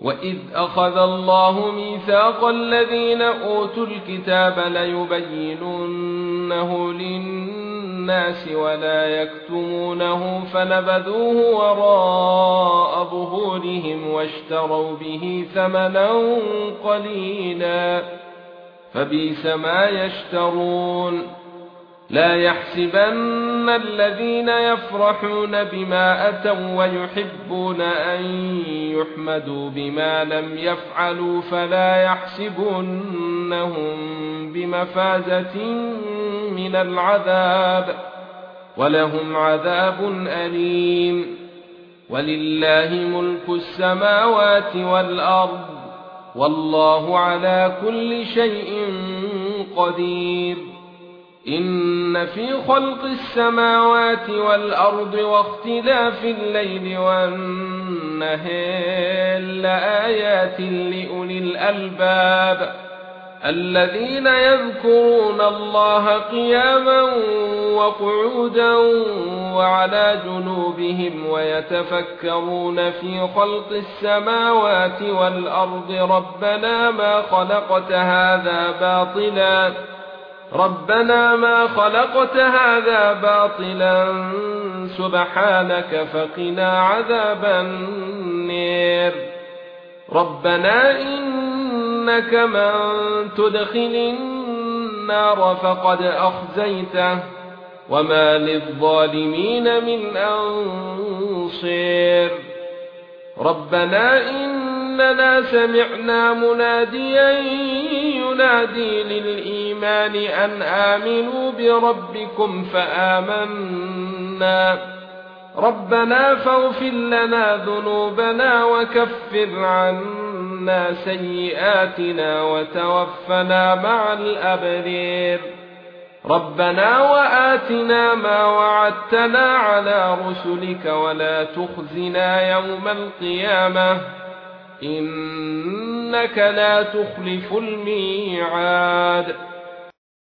وَإِذْ أَخَذَ اللَّهُ مِيثَاقَ الَّذِينَ أُوتُوا الْكِتَابَ لَيُبَيِّنُنَّهُ لِلنَّاسِ وَلَا يَكْتُمُونَهُ فَنَبَذُوهُ وَرَاءَ ظُهُورِهِمْ وَاشْتَرَوْا بِهِ ثَمَنًا قَلِيلًا فَبِئْسَ مَا يَشْتَرُونَ لا يحسبن الذين يفرحون بما أتوا ويحبون أن يحمدوا بما لم يفعلوا فلا يحسبنهم بمفازة من العذاب ولهم عذاب أليم ولله ملك السماوات والأرض والله على كل شيء قدير إن في خلق السماوات والأرض واختلاف الليل والنهار لآيات لأولي الألباب الذين يذكرون الله قياما وقعودا وعلى جنوبهم ويتفكرون في خلق السماوات والأرض ربنا ما خلقت هذا باطلا سبحانك فقنا عذاب النار ربنا إنك من تدخل النار فقد أخزيته وما للظالمين من أنصير ربنا إننا سمعنا مناديا ينادي للإيمان أن آمنوا بربكم فآمنا ربنا فاغفر لنا ذنوبنا وكفر عنا سيئاتنا وتوفنا مع الأبرار ربنا وآتنا ما وعدتنا على رسلك ولا تخزنا يوم القيامة إنك لا تخلف الميعاد